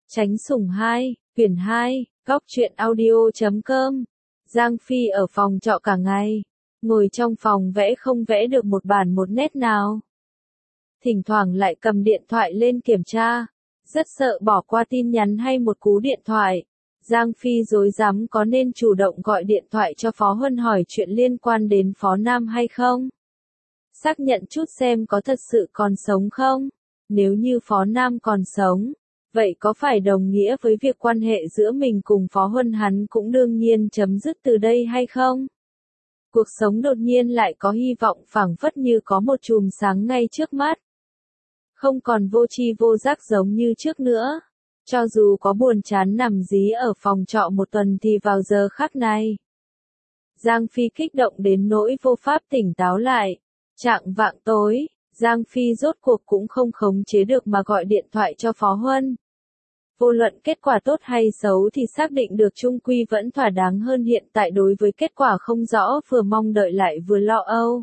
Chánh Sủng 2, quyển 2, góc truyện audio.com. Giang Phi ở phòng trọ cả ngày, ngồi trong phòng vẽ không vẽ được một bản một nét nào. Thỉnh thoảng lại cầm điện thoại lên kiểm tra, rất sợ bỏ qua tin nhắn hay một cú điện thoại. Giang Phi rối rắm có nên chủ động gọi điện thoại cho Phó Huân hỏi chuyện liên quan đến Phó Nam hay không? Xác nhận chút xem có thật sự còn sống không? Nếu như Phó Nam còn sống, vậy có phải đồng nghĩa với việc quan hệ giữa mình cùng Phó Huân hắn cũng đương nhiên chấm dứt từ đây hay không? Cuộc sống đột nhiên lại có hy vọng phảng phất như có một chùm sáng ngay trước mắt. Không còn vô tri vô giác giống như trước nữa. Cho dù có buồn chán nằm dí ở phòng trọ một tuần thì vào giờ khắc này, Giang Phi kích động đến nỗi vô pháp tỉnh táo lại. Chạng vạng tối, Giang Phi rốt cuộc cũng không khống chế được mà gọi điện thoại cho Phó Huân. Vô luận kết quả tốt hay xấu thì xác định được chung quy vẫn thỏa đáng hơn hiện tại đối với kết quả không rõ vừa mong đợi lại vừa lo âu.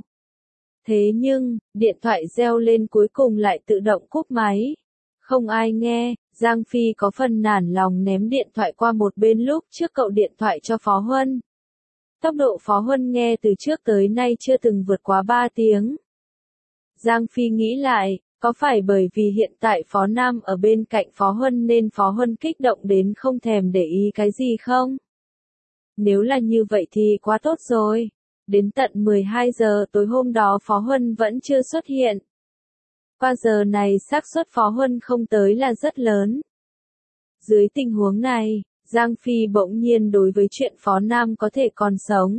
Thế nhưng, điện thoại reo lên cuối cùng lại tự động cúp máy. Không ai nghe, Giang Phi có phần nản lòng ném điện thoại qua một bên lúc trước cậu điện thoại cho Phó Huân. Tốc độ Phó Huân nghe từ trước tới nay chưa từng vượt quá 3 tiếng. Giang Phi nghĩ lại, có phải bởi vì hiện tại Phó Nam ở bên cạnh Phó Huân nên Phó Huân kích động đến không thèm để ý cái gì không? Nếu là như vậy thì quá tốt rồi. Đến tận 12 giờ tối hôm đó Phó Huân vẫn chưa xuất hiện. Qua giờ này xác suất Phó Huân không tới là rất lớn. Dưới tình huống này, Giang Phi bỗng nhiên đối với chuyện Phó Nam có thể còn sống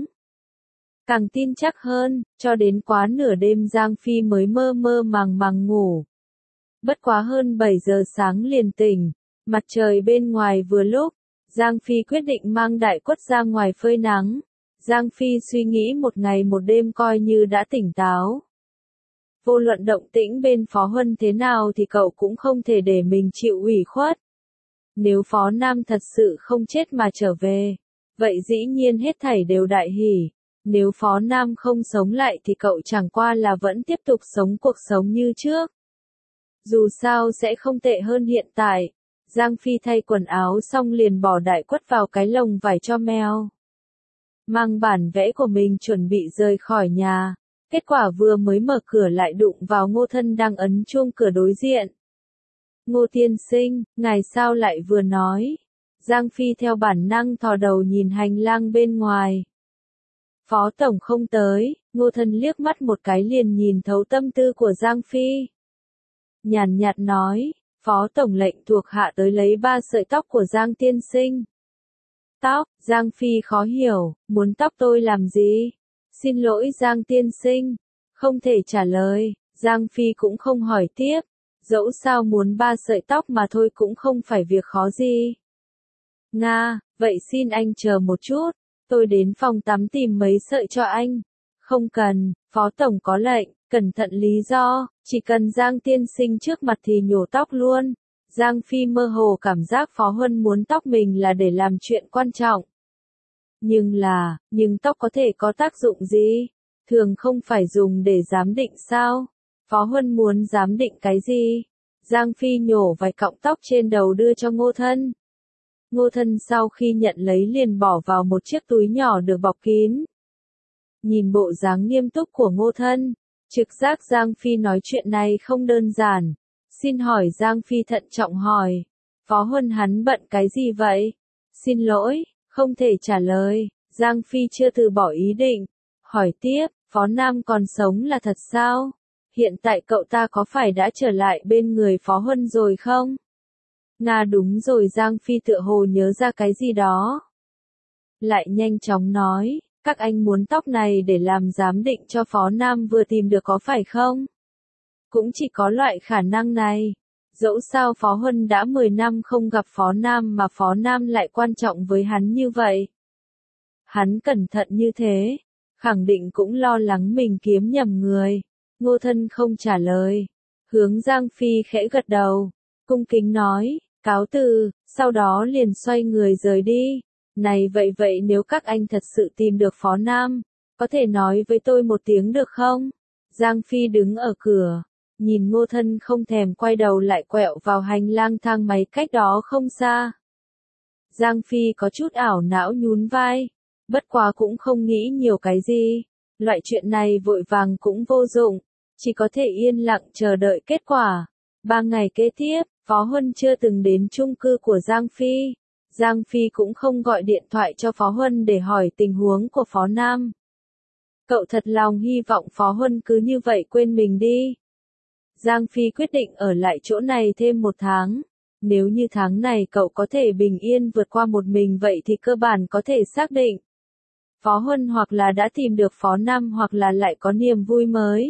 càng tin chắc hơn, cho đến quá nửa đêm Giang Phi mới mơ mơ màng màng ngủ. Bất quá hơn 7 giờ sáng liền tỉnh, mặt trời bên ngoài vừa lúc, Giang Phi quyết định mang đại quất ra ngoài phơi nắng. Giang Phi suy nghĩ một ngày một đêm coi như đã tỉnh táo. Vô luận động tĩnh bên Phó Huân thế nào thì cậu cũng không thể để mình chịu ủy khuất. Nếu Phó Nam thật sự không chết mà trở về, vậy dĩ nhiên hết thảy đều đại hỉ. Nếu Phó Nam không sống lại thì cậu chẳng qua là vẫn tiếp tục sống cuộc sống như trước. Dù sao sẽ không tệ hơn hiện tại. Giang Phi thay quần áo xong liền bỏ đại quất vào cái lồng vải cho mèo. Mang bản vẽ của mình chuẩn bị rời khỏi nhà. Kết quả vừa mới mở cửa lại đụng vào Ngô Thân đang ấn chuông cửa đối diện. Ngô tiên sinh, ngài sao lại vừa nói? Giang Phi theo bản năng thò đầu nhìn hành lang bên ngoài. Phó Tổng không tới, Ngô Thân liếc mắt một cái liền nhìn thấu tâm tư của Giang Phi. Nhàn nhạt nói, Phó Tổng lệnh thuộc hạ tới lấy 3 sợi tóc của Giang tiên sinh. Tóc, Giang Phi khó hiểu, muốn tóc tôi làm gì? Xin lỗi Giang tiên sinh, không thể trả lời, Giang Phi cũng không hỏi tiếp, dẫu sao muốn 3 sợi tóc mà thôi cũng không phải việc khó gì. Nga, vậy xin anh chờ một chút, tôi đến phòng tắm tìm mấy sợi cho anh. Không cần, Phó Tổng có lệnh, cẩn thận lý do, chỉ cần Giang tiên sinh trước mặt thì nhổ tóc luôn. Giang Phi mơ hồ cảm giác Phó Huân muốn tóc mình là để làm chuyện quan trọng. Nhưng tóc có thể có tác dụng gì? Thường không phải dùng để giám định sao? Phó Huân muốn giám định cái gì? Giang Phi nhổ vài cọng tóc trên đầu đưa cho Ngô Thân. Ngô Thân sau khi nhận lấy liền bỏ vào một chiếc túi nhỏ được bọc kín. Nhìn bộ dáng nghiêm túc của Ngô Thân, trực giác Giang Phi nói chuyện này không đơn giản. Xin hỏi Giang Phi thận trọng hỏi. Phó Huân hắn bận cái gì vậy? Xin lỗi, không thể trả lời. Giang Phi chưa từ bỏ ý định. Hỏi tiếp, Phó Nam còn sống là thật sao? Hiện tại cậu ta có phải đã trở lại bên người Phó Huân rồi không? Nga đúng rồi, Giang Phi tựa hồ nhớ ra cái gì đó. Lại nhanh chóng nói, các anh muốn tóc này để làm giám định cho Phó Nam vừa tìm được có phải không? Cũng chỉ có loại khả năng này. Dẫu sao Phó Huân đã 10 năm không gặp Phó Nam mà Phó Nam lại quan trọng với hắn như vậy. Hắn cẩn thận như thế, khẳng định cũng lo lắng mình kiếm nhầm người. Ngô Thân không trả lời. Hướng Giang Phi khẽ gật đầu, cung kính nói, cáo từ, sau đó liền xoay người rời đi. Này vậy nếu các anh thật sự tìm được Phó Nam, có thể nói với tôi một tiếng được không? Giang Phi đứng ở cửa, Nhìn Ngô Thân không thèm quay đầu lại quẹo vào hành lang thang máy cách đó không xa. Giang Phi có chút ảo não nhún vai, bất quá cũng không nghĩ nhiều cái gì. Loại chuyện này vội vàng cũng vô dụng, chỉ có thể yên lặng chờ đợi kết quả. 3 ngày kế tiếp, Phó Huân chưa từng đến chung cư của Giang Phi. Giang Phi cũng không gọi điện thoại cho Phó Huân để hỏi tình huống của Phó Nam. Cậu thật lòng hy vọng Phó Huân cứ như vậy quên mình đi. Giang Phi quyết định ở lại chỗ này thêm 1 tháng. Nếu như tháng này cậu có thể bình yên vượt qua một mình vậy thì cơ bản có thể xác định. Phó Huân hoặc là đã tìm được Phó Nam hoặc là lại có niềm vui mới.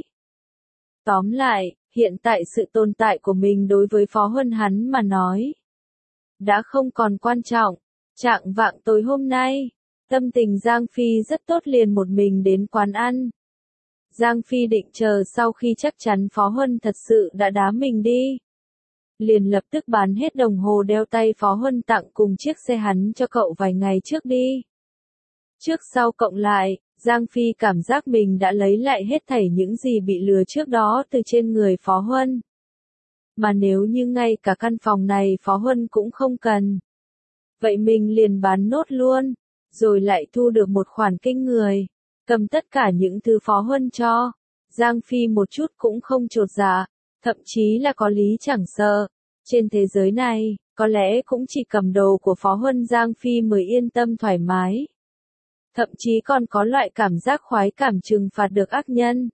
Tóm lại, hiện tại sự tồn tại của mình đối với Phó Huân hắn mà nói đã không còn quan trọng. Trạng vạng tối hôm nay, tâm tình Giang Phi rất tốt liền một mình đến quán ăn. Giang Phi định chờ sau khi chắc chắn Phó Huân thật sự đã đá mình đi. Liền lập tức bán hết đồng hồ đeo tay Phó Huân tặng cùng chiếc xe hắn cho cậu vài ngày trước đi. Trước sau cộng lại, Giang Phi cảm giác mình đã lấy lại hết thảy những gì bị lừa trước đó từ trên người Phó Huân. Mà nếu như ngay cả căn phòng này Phó Huân cũng không cần, vậy mình liền bán nốt luôn, rồi lại thu được một khoản kinh người, cầm tất cả những thứ Phó Huân cho. Giang Phi một chút cũng không chột dạ, thậm chí là có lý chẳng sợ. Trên thế giới này, có lẽ cũng chỉ cầm đồ của Phó Huân Giang Phi mới yên tâm thoải mái. Thậm chí còn có loại cảm giác khoái cảm trừng phạt được ác nhân.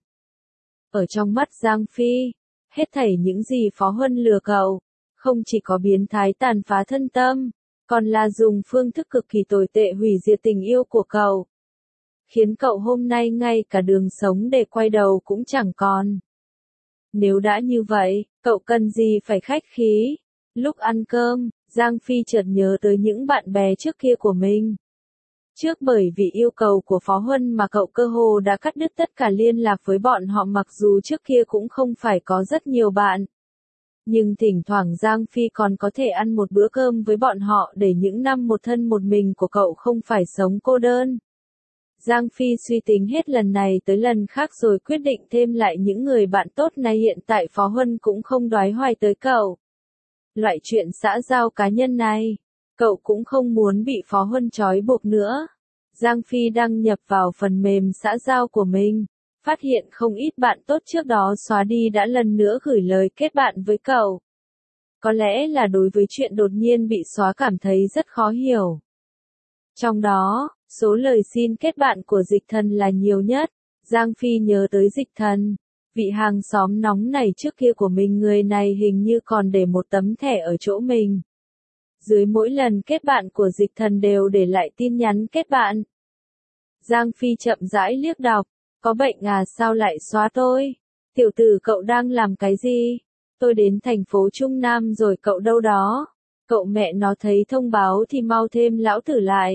Ở trong mắt Giang Phi, hết thảy những gì Phó Huân lừa cậu, không chỉ có biến thái tàn phá thân tâm, còn là dùng phương thức cực kỳ tồi tệ hủy diệt tình yêu của cậu. Khiến cậu hôm nay ngay cả đường sống để quay đầu cũng chẳng còn. Nếu đã như vậy, cậu cần gì phải khách khí? Lúc ăn cơm, Giang Phi chợt nhớ tới những bạn bè trước kia của mình. Trước bởi vì yêu cầu của Phó Huân mà cậu cơ hồ đã cắt đứt tất cả liên lạc với bọn họ mặc dù trước kia cũng không phải có rất nhiều bạn. Nhưng thỉnh thoảng Giang Phi còn có thể ăn một bữa cơm với bọn họ để những năm một thân một mình của cậu không phải sống cô đơn. Giang Phi suy tính hết lần này tới lần khác rồi quyết định thêm lại những người bạn tốt này hiện tại Phó Huân cũng không đoái hoài tới cậu. Loại chuyện xã giao cá nhân này, cậu cũng không muốn bị Phó Huân trói buộc nữa. Giang Phi đăng nhập vào phần mềm xã giao của mình, phát hiện không ít bạn tốt trước đó xóa đi đã lần nữa gửi lời kết bạn với cậu. Có lẽ là đối với chuyện đột nhiên bị xóa cảm thấy rất khó hiểu. Trong đó, số lời xin kết bạn của Dịch Thần là nhiều nhất. Giang Phi nhớ tới Dịch Thần, vị hàng xóm nóng này trước kia của mình, người này hình như còn để một tấm thẻ ở chỗ mình. Dưới mỗi lần kết bạn của Dịch Thần đều để lại tin nhắn kết bạn. Giang Phi chậm rãi liếc đọc, có bệnh à sao lại xóa tôi? Tiểu tử cậu đang làm cái gì? Tôi đến thành phố Trung Nam rồi cậu đâu đó? Cậu mẹ nó thấy thông báo thì mau thêm lão tử lại.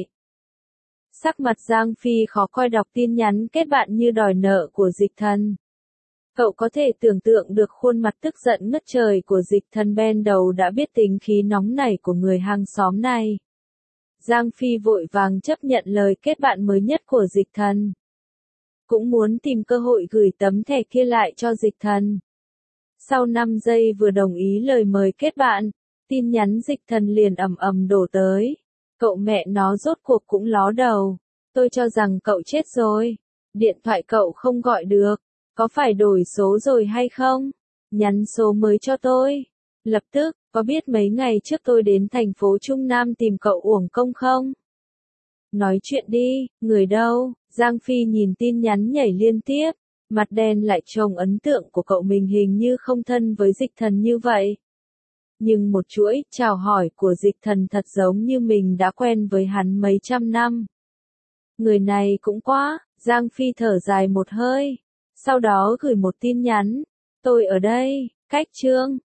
Sắc mặt Giang Phi khó coi đọc tin nhắn kết bạn như đòi nợ của Dịch Thần. Cậu có thể tưởng tượng được khuôn mặt tức giận ngất trời của Dịch Thần bên đầu đã biết tính khí nóng nảy của người hàng xóm này. Giang Phi vội vàng chấp nhận lời kết bạn mới nhất của Dịch Thần. Cũng muốn tìm cơ hội gửi tấm thẻ kia lại cho Dịch Thần. Sau 5 giây vừa đồng ý lời mời kết bạn, tin nhắn Dịch Thần liền ầm ầm đổ tới. Cậu mẹ nó rốt cuộc cũng ló đầu. Tôi cho rằng cậu chết rồi. Điện thoại cậu không gọi được. Có phải đổi số rồi hay không? Nhắn số mới cho tôi. Lập tức, có biết mấy ngày trước tôi đến thành phố Trung Nam tìm cậu uổng công không? Nói chuyện đi, người đâu? Giang Phi nhìn tin nhắn nhảy liên tiếp. Mặt đen lại trông ấn tượng của cậu mình hình như không thân với Dịch Thần như vậy. Nhưng một chuỗi chào hỏi của Dịch Thần thật giống như mình đã quen với hắn mấy trăm năm. Người này cũng quá, Giang Phi thở dài một hơi. Sau đó gửi một tin nhắn. Tôi ở đây, cách Trương.